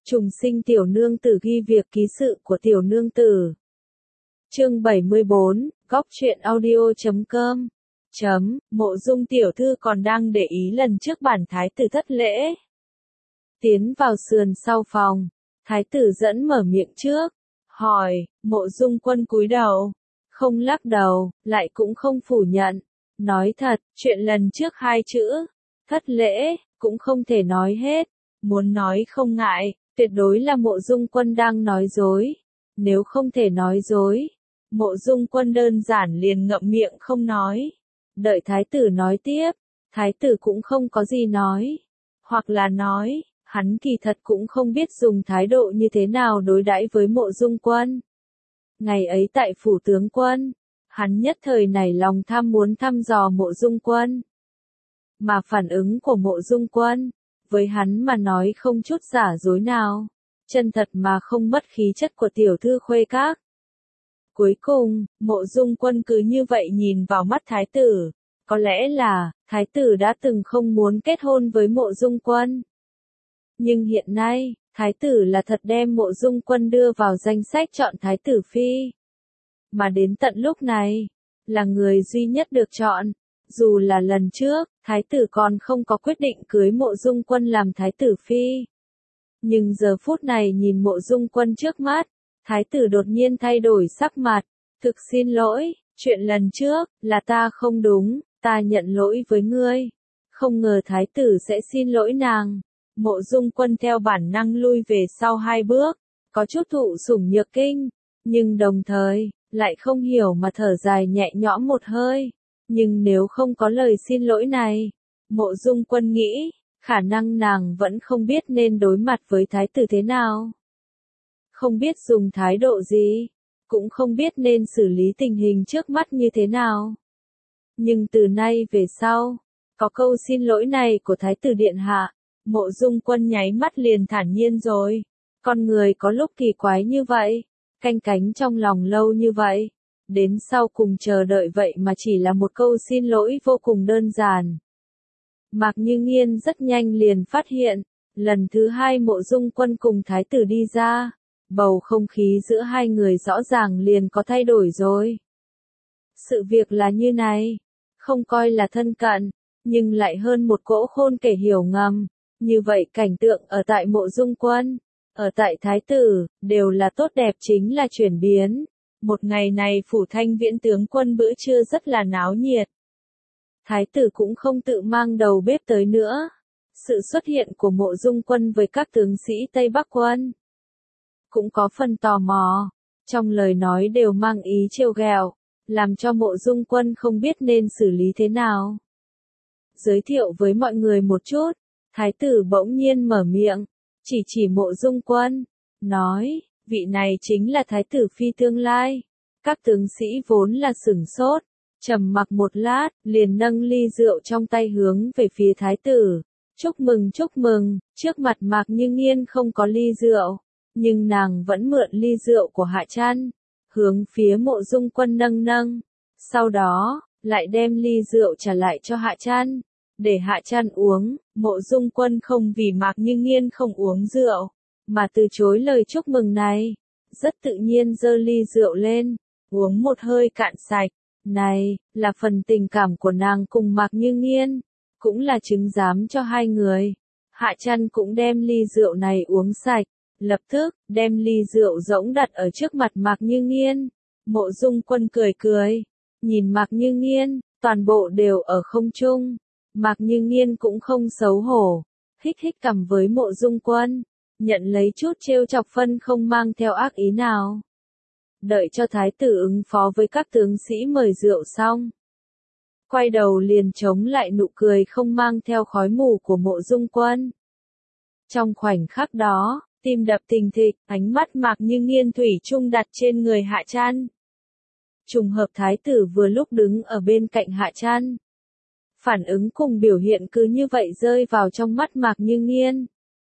Trùng sinh tiểu nương tử ghi việc ký sự của tiểu nương tử. Chương 74, góc truyện audio.com. Mộ Dung tiểu thư còn đang để ý lần trước bản thái tử thất lễ. Tiến vào sườn sau phòng, thái tử dẫn mở miệng trước, hỏi, Mộ Dung quân cúi đầu, không lắc đầu, lại cũng không phủ nhận. Nói thật, chuyện lần trước hai chữ, thất lễ, cũng không thể nói hết, muốn nói không ngại, tuyệt đối là Mộ Dung quân đang nói dối. Nếu không thể nói dối, Mộ Dung quân đơn giản liền ngậm miệng không nói. Đợi thái tử nói tiếp, thái tử cũng không có gì nói. Hoặc là nói, hắn kỳ thật cũng không biết dùng thái độ như thế nào đối đãi với Mộ Dung quân. Ngày ấy tại phủ tướng quân, hắn nhất thời nảy lòng tham muốn thăm dò Mộ Dung quân. Mà phản ứng của Mộ Dung quân, với hắn mà nói không chút giả dối nào, chân thật mà không mất khí chất của tiểu thư khuê các. Cuối cùng, Mộ Dung quân cứ như vậy nhìn vào mắt thái tử, có lẽ là, thái tử đã từng không muốn kết hôn với Mộ Dung quân. Nhưng hiện nay, thái tử là thật đem Mộ Dung quân đưa vào danh sách chọn thái tử phi. Mà đến tận lúc này, là người duy nhất được chọn. Dù là lần trước, thái tử còn không có quyết định cưới Mộ Dung quân làm thái tử phi. Nhưng giờ phút này nhìn Mộ Dung quân trước mắt, thái tử đột nhiên thay đổi sắc mặt. Thực xin lỗi, chuyện lần trước, là ta không đúng, ta nhận lỗi với ngươi. Không ngờ thái tử sẽ xin lỗi nàng. Mộ Dung quân theo bản năng lui về sau hai bước, có chút thụ sủng nhược kinh, nhưng đồng thời, lại không hiểu mà thở dài nhẹ nhõm một hơi. Nhưng nếu không có lời xin lỗi này, Mộ Dung quân nghĩ, khả năng nàng vẫn không biết nên đối mặt với thái tử thế nào. Không biết dùng thái độ gì, cũng không biết nên xử lý tình hình trước mắt như thế nào. Nhưng từ nay về sau, có câu xin lỗi này của thái tử điện hạ, Mộ Dung quân nháy mắt liền thản nhiên rồi. Con người có lúc kỳ quái như vậy, canh cánh trong lòng lâu như vậy, đến sau cùng chờ đợi vậy mà chỉ là một câu xin lỗi vô cùng đơn giản. Mạc Như Nghiên rất nhanh liền phát hiện, lần thứ hai Mộ Dung quân cùng thái tử đi ra, bầu không khí giữa hai người rõ ràng liền có thay đổi rồi. Sự việc là như này, không coi là thân cận, nhưng lại hơn một cỗ khôn kể hiểu ngầm. Như vậy cảnh tượng ở tại Mộ Dung quân, ở tại thái tử, đều là tốt đẹp chính là chuyển biến. Một ngày này phủ Thanh Viễn tướng quân bữa trưa rất là náo nhiệt. Thái tử cũng không tự mang đầu bếp tới nữa. Sự xuất hiện của Mộ Dung quân với các tướng sĩ Tây Bắc quân cũng có phần tò mò, trong lời nói đều mang ý trêu ghẹo, làm cho Mộ Dung quân không biết nên xử lý thế nào. Giới thiệu với mọi người một chút, thái tử bỗng nhiên mở miệng, chỉ Mộ Dung quân, nói, vị này chính là thái tử phi tương lai. Các tướng sĩ vốn là sửng sốt, trầm mặc một lát, liền nâng ly rượu trong tay hướng về phía thái tử. Chúc mừng, trước mặt Mạc Như Nghiên không có ly rượu, nhưng nàng vẫn mượn ly rượu của Hạ Trăn, hướng phía Mộ Dung quân nâng, sau đó, lại đem ly rượu trả lại cho Hạ Trăn, để Hạ Trăn uống. Mộ Dung quân không vì Mạc Như Nghiên không uống rượu, mà từ chối lời chúc mừng này, rất tự nhiên giơ ly rượu lên, uống một hơi cạn sạch. Này, là phần tình cảm của nàng cùng Mạc Như Nghiên, cũng là chứng giám cho hai người. Hạ Trăn cũng đem ly rượu này uống sạch, lập tức, đem ly rượu rỗng đặt ở trước mặt Mạc Như Nghiên. Mộ Dung quân cười, nhìn Mạc Như Nghiên, toàn bộ đều ở không trung. Mạc Như Nghiên cũng không xấu hổ, hít cằm với Mộ Dung quân, nhận lấy chút trêu chọc phân không mang theo ác ý nào. Đợi cho thái tử ứng phó với các tướng sĩ mời rượu xong, quay đầu liền chống lại nụ cười không mang theo khói mù của Mộ Dung quân. Trong khoảnh khắc đó, tim đập thình thịch, ánh mắt Mạc Như Nghiên thủy chung đặt trên người Hạ Trăn. Trùng hợp thái tử vừa lúc đứng ở bên cạnh Hạ Trăn. Phản ứng cùng biểu hiện cứ như vậy rơi vào trong mắt Mạc Như Nghiên.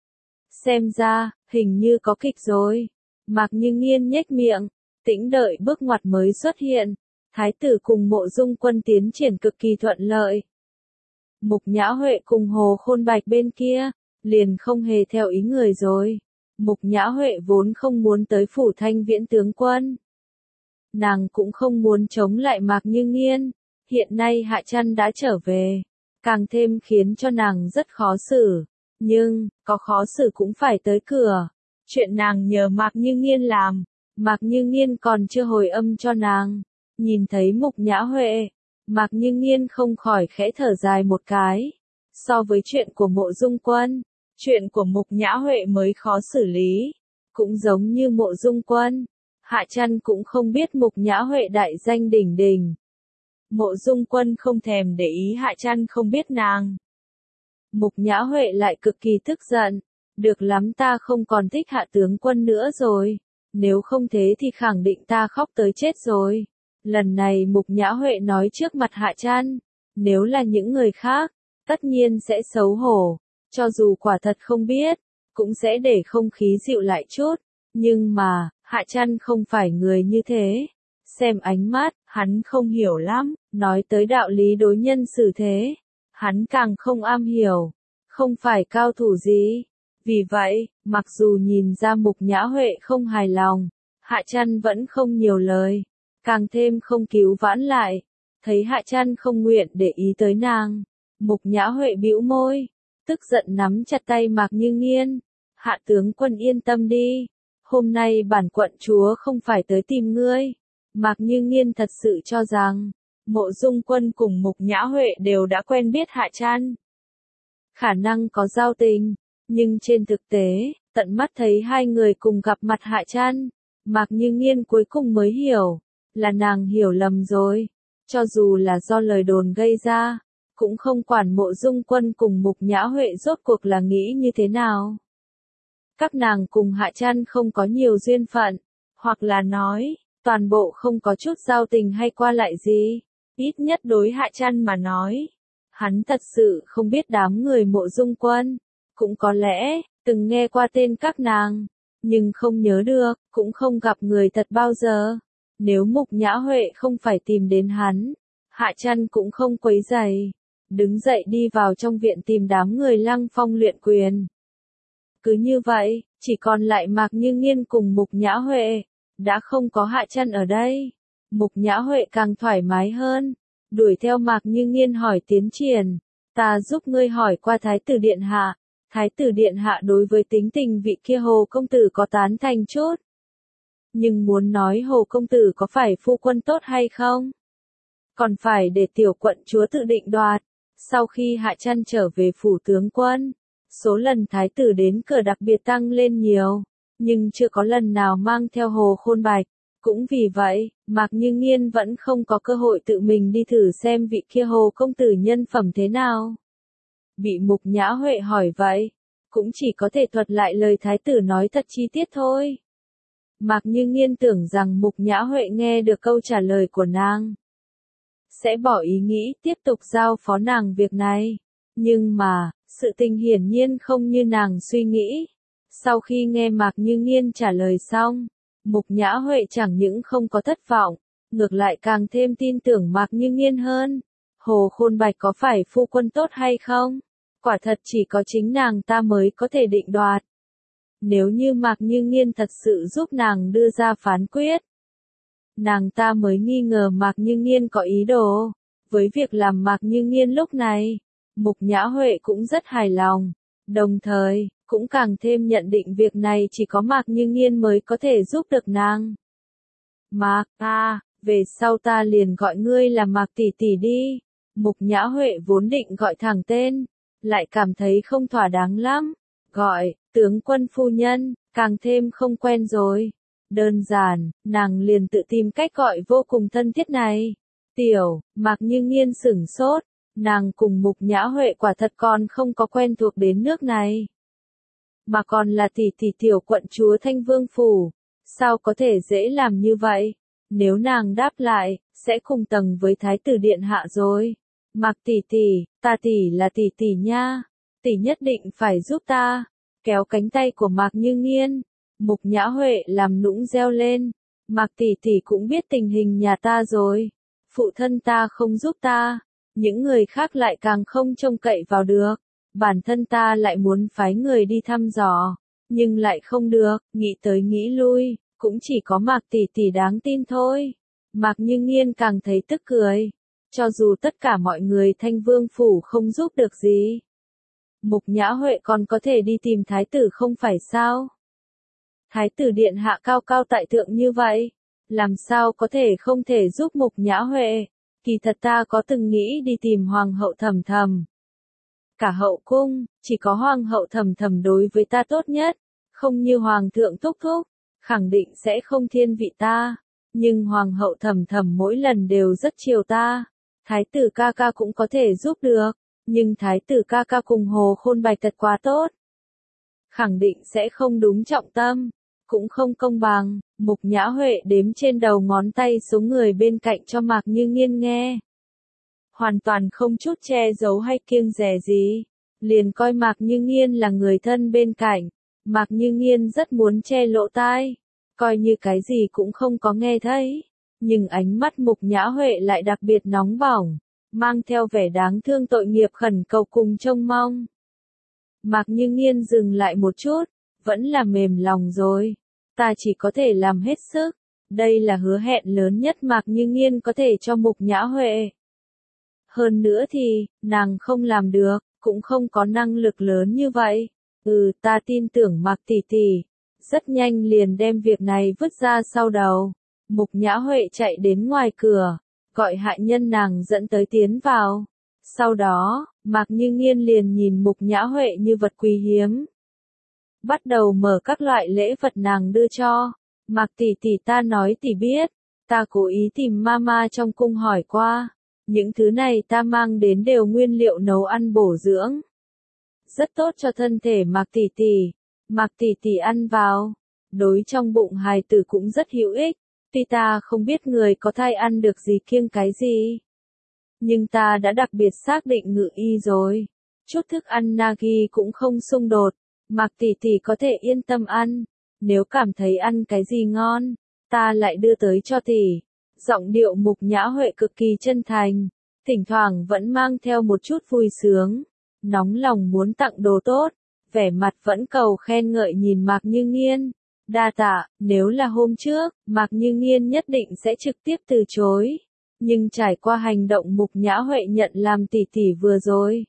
Xem ra, hình như có kịch rồi. Mạc Như Nghiên nhếch miệng, tĩnh đợi bước ngoặt mới xuất hiện. Thái tử cùng Mộ Dung quân tiến triển cực kỳ thuận lợi. Mục Nhã Huệ cùng Hồ Khôn Bạch bên kia, liền không hề theo ý người rồi. Mục Nhã Huệ vốn không muốn tới phủ Thanh Viễn tướng quân. Nàng cũng không muốn chống lại Mạc Như Nghiên, hiện nay Hạ Trăn đã trở về, càng thêm khiến cho nàng rất khó xử, nhưng, có khó xử cũng phải tới cửa. Chuyện nàng nhờ Mạc Như Nghiên làm, Mạc Như Nghiên còn chưa hồi âm cho nàng. Nhìn thấy Mục Nhã Huệ, Mạc Như Nghiên không khỏi khẽ thở dài một cái. So với chuyện của Mộ Dung Quân, chuyện của Mục Nhã Huệ mới khó xử lý. Cũng giống như Mộ Dung Quân, Hạ Trăn cũng không biết Mục Nhã Huệ đại danh đỉnh đỉnh. Mộ Dung Quân không thèm để ý Hạ Trăn không biết nàng. Mục Nhã Huệ lại cực kỳ tức giận. Được lắm, ta không còn thích Hạ tướng quân nữa rồi. Nếu không thế thì khẳng định ta khóc tới chết rồi. Lần này Mục Nhã Huệ nói trước mặt Hạ Trăn. Nếu là những người khác, tất nhiên sẽ xấu hổ. Cho dù quả thật không biết, cũng sẽ để không khí dịu lại chút. Nhưng mà, Hạ Trăn không phải người như thế. Xem ánh mắt, hắn không hiểu lắm. Nói tới đạo lý đối nhân xử thế, hắn càng không am hiểu. Không phải cao thủ gì. Vì vậy, mặc dù nhìn ra Mục Nhã Huệ không hài lòng, Hạ Trăn vẫn không nhiều lời, càng thêm không cứu vãn lại. Thấy Hạ Trăn không nguyện để ý tới nàng, Mục Nhã Huệ bĩu môi, tức giận nắm chặt tay Mạc Như Nghiên. Hạ tướng quân yên tâm đi, hôm nay bản quận chúa không phải tới tìm ngươi. Mạc Như Nghiên thật sự cho rằng, Mộ Dung Quân cùng Mục Nhã Huệ đều đã quen biết Hạ Trăn. Khả năng có giao tình. Nhưng trên thực tế, tận mắt thấy hai người cùng gặp mặt Hạ Trăn, Mạc Như Nghiên cuối cùng mới hiểu, là nàng hiểu lầm rồi. Cho dù là do lời đồn gây ra, cũng không quản Mộ Dung Quân cùng Mục Nhã Huệ rốt cuộc là nghĩ như thế nào. Các nàng cùng Hạ Trăn không có nhiều duyên phận, hoặc là nói, toàn bộ không có chút giao tình hay qua lại gì. Ít nhất đối Hạ Trăn mà nói, hắn thật sự không biết đám người Mộ Dung Quân. Cũng có lẽ, từng nghe qua tên các nàng, nhưng không nhớ được, cũng không gặp người thật bao giờ. Nếu Mục Nhã Huệ không phải tìm đến hắn, Hạ Trăn cũng không quấy rầy. Đứng dậy đi vào trong viện tìm đám người Lăng Phong luyện quyền. Cứ như vậy, chỉ còn lại Mạc Như Nghiên cùng Mục Nhã Huệ. Đã không có Hạ Trăn ở đây, Mục Nhã Huệ càng thoải mái hơn. Đuổi theo Mạc Như Nghiên hỏi tiến triển. Ta giúp ngươi hỏi qua Thái tử Điện Hạ. Thái tử Điện Hạ đối với tính tình vị kia Hồ công tử có tán thành chút. Nhưng muốn nói Hồ công tử có phải phu quân tốt hay không? Còn phải để tiểu quận chúa tự định đoạt. Sau khi Hạ Trăn trở về phủ tướng quân, số lần thái tử đến cửa đặc biệt tăng lên nhiều, nhưng chưa có lần nào mang theo Hồ Khôn Bạch. Cũng vì vậy, Mạc Như Nghiên vẫn không có cơ hội tự mình đi thử xem vị kia Hồ công tử nhân phẩm thế nào. Bị Mục Nhã Huệ hỏi vậy, cũng chỉ có thể thuật lại lời thái tử nói thật chi tiết thôi. Mạc Như Nghiên tưởng rằng Mục Nhã Huệ nghe được câu trả lời của nàng, sẽ bỏ ý nghĩ tiếp tục giao phó nàng việc này. Nhưng mà, sự tình hiển nhiên không như nàng suy nghĩ. Sau khi nghe Mạc Như Nghiên trả lời xong, Mục Nhã Huệ chẳng những không có thất vọng, ngược lại càng thêm tin tưởng Mạc Như Nghiên hơn. Hồ Khôn Bạch có phải phu quân tốt hay không? Quả thật chỉ có chính nàng ta mới có thể định đoạt. Nếu như Mạc Như Nghiên thật sự giúp nàng đưa ra phán quyết, nàng ta mới nghi ngờ Mạc Như Nghiên có ý đồ. Với việc làm Mạc Như Nghiên lúc này, Mục Nhã Huệ cũng rất hài lòng. Đồng thời, cũng càng thêm nhận định việc này chỉ có Mạc Như Nghiên mới có thể giúp được nàng. Mạc, về sau ta liền gọi ngươi là Mạc tỷ tỷ đi. Mục Nhã Huệ vốn định gọi thẳng tên, lại cảm thấy không thỏa đáng lắm. Gọi, tướng quân phu nhân, càng thêm không quen rồi. Đơn giản, nàng liền tự tìm cách gọi vô cùng thân thiết này. Mạc Như Nghiên sửng sốt, nàng cùng Mục Nhã Huệ quả thật còn không có quen thuộc đến nước này. Mà còn là tỷ tỷ tiểu quận chúa Thanh Vương Phủ, sao có thể dễ làm như vậy? Nếu nàng đáp lại, sẽ cùng tầng với Thái tử Điện Hạ rồi. Mạc tỷ tỷ, ta tỷ là tỷ tỷ nha, tỷ nhất định phải giúp ta. Kéo cánh tay của Mạc Như Nghiên, Mục Nhã Huệ làm nũng reo lên. Mạc tỷ tỷ cũng biết tình hình nhà ta rồi. Phụ thân ta không giúp ta, những người khác lại càng không trông cậy vào được. Bản thân ta lại muốn phái người đi thăm dò, nhưng lại không được, nghĩ tới nghĩ lui, cũng chỉ có Mạc tỷ tỷ đáng tin thôi. Mạc Như Nghiên càng thấy tức cười. Cho dù tất cả mọi người Thanh Vương phủ không giúp được gì, Mục Nhã Huệ còn có thể đi tìm thái tử không phải sao? Thái tử điện hạ cao cao tại thượng như vậy, làm sao có thể không thể giúp Mục Nhã Huệ? Kỳ thật ta có từng nghĩ đi tìm Hoàng hậu Thầm Thầm. Cả hậu cung, chỉ có Hoàng hậu Thầm Thầm đối với ta tốt nhất, không như Hoàng thượng Thúc Thúc, khẳng định sẽ không thiên vị ta. Nhưng Hoàng hậu Thầm Thầm mỗi lần đều rất chiều ta. Thái tử ca ca cũng có thể giúp được, nhưng thái tử ca ca cùng Hồ Khôn Bạch thật quá tốt. Khẳng định sẽ không đúng trọng tâm, cũng không công bằng. Mục Nhã Huệ đếm trên đầu ngón tay số người bên cạnh cho Mạc Như Nghiên nghe. Hoàn toàn không chút che giấu hay kiêng dè gì, liền coi Mạc Như Nghiên là người thân bên cạnh. Mạc Như Nghiên rất muốn che lỗ tai, coi như cái gì cũng không có nghe thấy. Nhưng ánh mắt Mục Nhã Huệ lại đặc biệt nóng bỏng, mang theo vẻ đáng thương tội nghiệp khẩn cầu cùng trông mong. Mạc Như Nghiên dừng lại một chút, vẫn là mềm lòng rồi. Ta chỉ có thể làm hết sức. Đây là hứa hẹn lớn nhất Mạc Như Nghiên có thể cho Mục Nhã Huệ. Hơn nữa thì, nàng không làm được, cũng không có năng lực lớn như vậy. Ta tin tưởng Mạc tỷ tỷ. Rất nhanh liền đem việc này vứt ra sau đầu. Mục Nhã Huệ chạy đến ngoài cửa, gọi hạ nhân nàng dẫn tới tiến vào. Sau đó, Mạc Như Nghiên liền nhìn Mục Nhã Huệ như vật quý hiếm. Bắt đầu mở các loại lễ vật nàng đưa cho. Mạc tỷ tỷ ta nói tỷ biết, ta cố ý tìm mama trong cung hỏi qua. Những thứ này ta mang đến đều nguyên liệu nấu ăn bổ dưỡng. Rất tốt cho thân thể Mạc tỷ tỷ. Mạc tỷ tỷ ăn vào, đối trong bụng hài tử cũng rất hữu ích. Tuy ta không biết người có thai ăn được gì kiêng cái gì, nhưng ta đã đặc biệt xác định ngự y rồi. Chút thức ăn nagi cũng không xung đột, Mạc tỷ tỷ có thể yên tâm ăn. Nếu cảm thấy ăn cái gì ngon, ta lại đưa tới cho tỷ. Giọng điệu Mục Nhã Huệ cực kỳ chân thành, thỉnh thoảng vẫn mang theo một chút vui sướng, nóng lòng muốn tặng đồ tốt, vẻ mặt vẫn cầu khen ngợi nhìn Mạc Như Nghiên. Đa tạ, nếu là hôm trước, Mạc Như Nghiên nhất định sẽ trực tiếp từ chối. Nhưng trải qua hành động Mục Nhã Huệ nhận làm tỷ tỷ vừa rồi,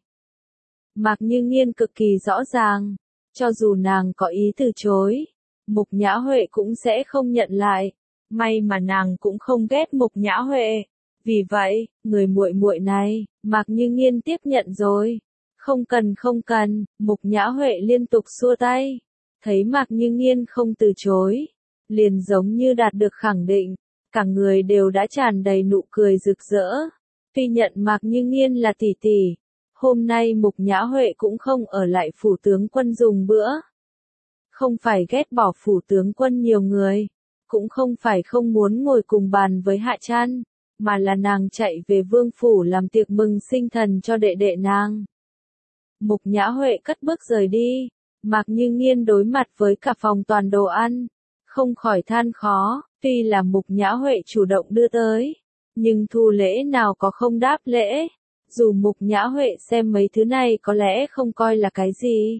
Mạc Như Nghiên cực kỳ rõ ràng, cho dù nàng có ý từ chối, Mục Nhã Huệ cũng sẽ không nhận lại. May mà nàng cũng không ghét Mục Nhã Huệ. Vì vậy, người muội muội này, Mạc Như Nghiên tiếp nhận rồi. Không cần, Mục Nhã Huệ liên tục xua tay. Thấy Mạc Như Nghiên không từ chối, liền giống như đạt được khẳng định, cả người đều đã tràn đầy nụ cười rực rỡ. Tuy nhận Mạc Như Nghiên là tỷ tỷ, hôm nay Mục Nhã Huệ cũng không ở lại phủ tướng quân dùng bữa. Không phải ghét bỏ phủ tướng quân nhiều người, cũng không phải không muốn ngồi cùng bàn với Hạ Trăn, mà là nàng chạy về vương phủ làm tiệc mừng sinh thần cho đệ đệ nàng. Mục Nhã Huệ cất bước rời đi, Mạc Như Nghiên đối mặt với cả phòng toàn đồ ăn, không khỏi than khó. Tuy là Mục Nhã Huệ chủ động đưa tới, nhưng thu lễ nào có không đáp lễ. Dù Mục Nhã Huệ xem mấy thứ này có lẽ không coi là cái gì,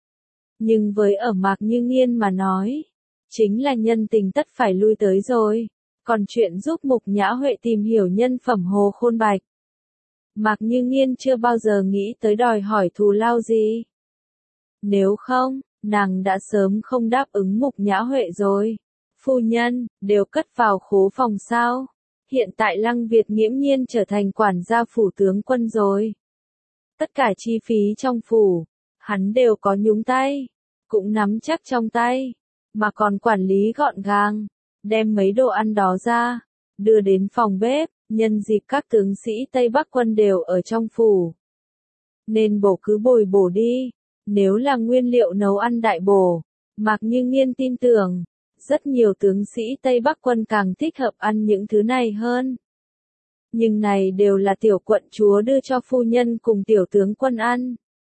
nhưng với ở Mạc Như Nghiên mà nói, chính là nhân tình tất phải lui tới rồi. Còn chuyện giúp Mục Nhã Huệ tìm hiểu nhân phẩm Hồ Khôn Bạch, Mạc Như Nghiên chưa bao giờ nghĩ tới đòi hỏi thù lao gì. Nếu không, nàng đã sớm không đáp ứng Mục Nhã Huệ rồi. Phu nhân, đều cất vào khố phòng sao? Hiện tại Lăng Việt nghiễm nhiên trở thành quản gia phủ tướng quân rồi. Tất cả chi phí trong phủ, hắn đều có nhúng tay, cũng nắm chắc trong tay, mà còn quản lý gọn gàng, đem mấy đồ ăn đó ra, đưa đến phòng bếp, nhân dịp các tướng sĩ Tây Bắc quân đều ở trong phủ. Nên bổ cứ bồi bổ đi, nếu là nguyên liệu nấu ăn đại bổ, Mạc Như Nghiên tin tưởng, rất nhiều tướng sĩ Tây Bắc quân càng thích hợp ăn những thứ này hơn. Nhưng này đều là tiểu quận chúa đưa cho phu nhân cùng tiểu tướng quân ăn.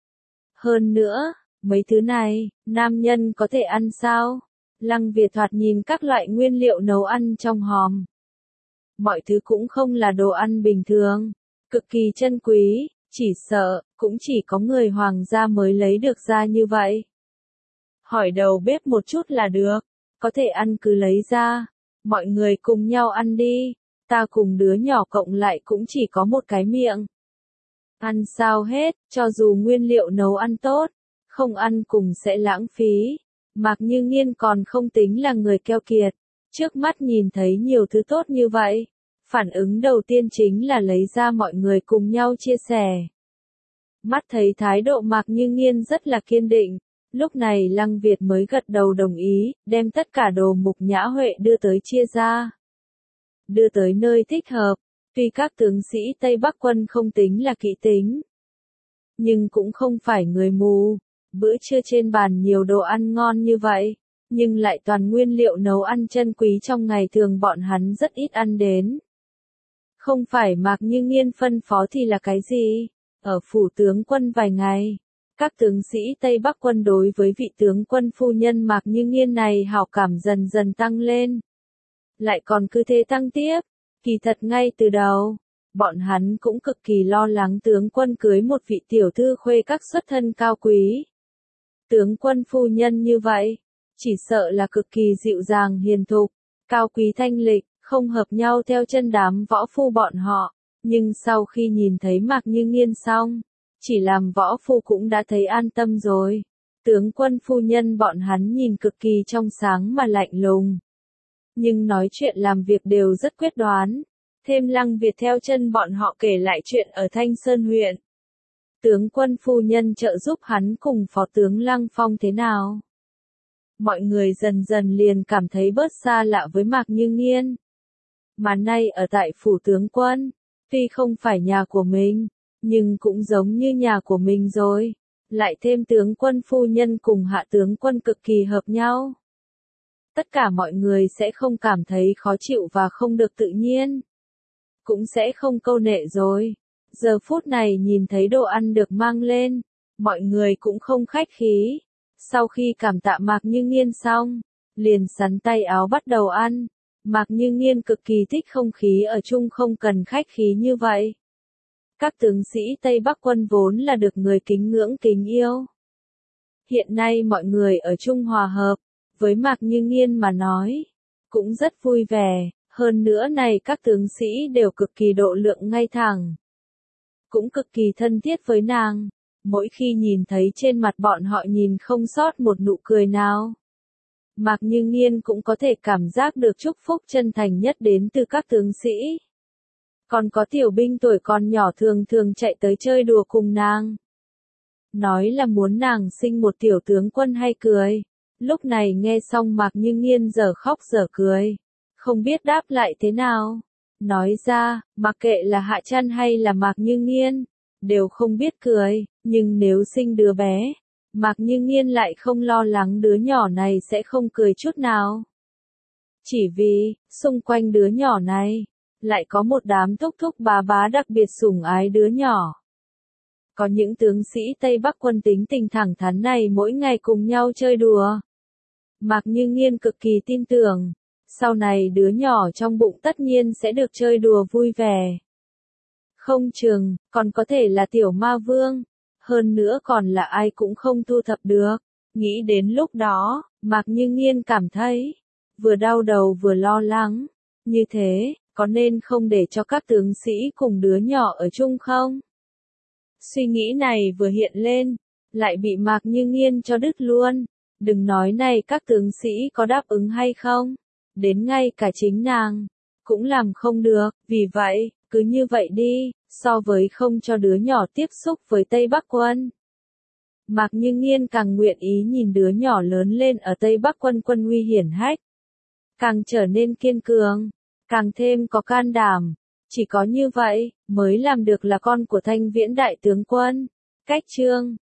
Hơn nữa, mấy thứ này, nam nhân có thể ăn sao? Lăng Việt thoạt nhìn các loại nguyên liệu nấu ăn trong hòm. Mọi thứ cũng không là đồ ăn bình thường, cực kỳ chân quý, chỉ sợ, cũng chỉ có người hoàng gia mới lấy được ra như vậy. hỏi đầu bếp một chút là được, có thể ăn cứ lấy ra, mọi người cùng nhau ăn đi, ta cùng đứa nhỏ cộng lại cũng chỉ có một cái miệng. Ăn sao hết, cho dù nguyên liệu nấu ăn tốt, không ăn cùng sẽ lãng phí. Mạc Như Nghiên còn không tính là người keo kiệt, trước mắt nhìn thấy nhiều thứ tốt như vậy, phản ứng đầu tiên chính là lấy ra mọi người cùng nhau chia sẻ. Mắt thấy thái độ Mạc Như Nghiên rất là kiên định, lúc này Lăng Việt mới gật đầu đồng ý, đem tất cả đồ mục nhã huệ đưa tới chia ra. Đưa tới nơi thích hợp, tuy các tướng sĩ Tây Bắc quân không tính là kỹ tính, nhưng cũng không phải người mù. Bữa trưa trên bàn nhiều đồ ăn ngon như vậy, nhưng lại toàn nguyên liệu nấu ăn chân quý trong ngày thường bọn hắn rất ít ăn đến. Không phải Mạc Như Nghiên phân phó thì là cái gì? Ở phủ tướng quân vài ngày, các tướng sĩ Tây Bắc quân đối với vị tướng quân phu nhân Mạc Như Nghiên này hảo cảm dần dần tăng lên. Lại còn cứ thế tăng tiếp, kỳ thật ngay từ đầu, bọn hắn cũng cực kỳ lo lắng tướng quân cưới một vị tiểu thư khuê các xuất thân cao quý. Tướng quân phu nhân như vậy, chỉ sợ là cực kỳ dịu dàng hiền thục, cao quý thanh lịch, không hợp nhau theo chân đám võ phu bọn họ. Nhưng sau khi nhìn thấy Mạc Như Nghiên xong, chỉ làm võ phu cũng đã thấy an tâm rồi. Tướng quân phu nhân bọn hắn nhìn cực kỳ trong sáng mà lạnh lùng. Nhưng nói chuyện làm việc đều rất quyết đoán. Thêm Lăng Việt theo chân bọn họ kể lại chuyện ở Thanh Sơn huyện. Tướng quân phu nhân trợ giúp hắn cùng phó tướng Lăng Phong thế nào? Mọi người dần dần liền cảm thấy bớt xa lạ với Mạc Như Nghiên. Mà nay ở tại phủ tướng quân, tuy không phải nhà của mình, nhưng cũng giống như nhà của mình rồi. Lại thêm tướng quân phu nhân cùng hạ tướng quân cực kỳ hợp nhau. Tất cả mọi người sẽ không cảm thấy khó chịu và không được tự nhiên. Cũng sẽ không câu nệ rồi. Giờ phút này nhìn thấy đồ ăn được mang lên, mọi người cũng không khách khí. Sau khi cảm tạ Mạc Như Nghiên xong, liền sắn tay áo bắt đầu ăn. Mạc Như Nghiên cực kỳ thích không khí ở chung không cần khách khí như vậy. Các tướng sĩ Tây Bắc quân vốn là được người kính ngưỡng kính yêu. Hiện nay mọi người ở chung hòa hợp, với Mạc Như Nghiên mà nói, cũng rất vui vẻ, hơn nữa này các tướng sĩ đều cực kỳ độ lượng ngay thẳng. Cũng cực kỳ thân thiết với nàng, mỗi khi nhìn thấy trên mặt bọn họ nhìn không sót một nụ cười nào. Mạc Như Nghiên cũng có thể cảm giác được chúc phúc chân thành nhất đến từ các tướng sĩ. Còn có tiểu binh tuổi còn nhỏ thường thường chạy tới chơi đùa cùng nàng. Nói là muốn nàng sinh một tiểu tướng quân hay cười. Lúc này nghe xong Mạc Như Nghiên giờ khóc giờ cười. Không biết đáp lại thế nào. Nói ra, mặc kệ là Hạ Trăn hay là Mạc Như Nghiên, đều không biết cười, nhưng nếu sinh đứa bé, Mạc Như Nghiên lại không lo lắng đứa nhỏ này sẽ không cười chút nào. Chỉ vì, xung quanh đứa nhỏ này, lại có một đám thúc thúc bá bá đặc biệt sủng ái đứa nhỏ. Có những tướng sĩ Tây Bắc quân tính tình thẳng thắn này mỗi ngày cùng nhau chơi đùa. Mạc Như Nghiên cực kỳ tin tưởng, sau này đứa nhỏ trong bụng tất nhiên sẽ được chơi đùa vui vẻ. Không chừng, còn có thể là tiểu ma vương, hơn nữa còn là ai cũng không thu thập được. Nghĩ đến lúc đó, Mạc Như Nghiên cảm thấy, vừa đau đầu vừa lo lắng. Như thế, có nên không để cho các tướng sĩ cùng đứa nhỏ ở chung không? Suy nghĩ này vừa hiện lên, lại bị Mạc Như Nghiên cho đứt luôn. Đừng nói này các tướng sĩ có đáp ứng hay không, đến ngay cả chính nàng, cũng làm không được, vì vậy, cứ như vậy đi, so với không cho đứa nhỏ tiếp xúc với Tây Bắc quân. Mạc Như Nghiên càng nguyện ý nhìn đứa nhỏ lớn lên ở Tây Bắc quân quân uy hiển hách. Càng trở nên kiên cường, càng thêm có can đảm. Chỉ có như vậy, mới làm được là con của Thanh Viễn đại tướng quân. Cách chương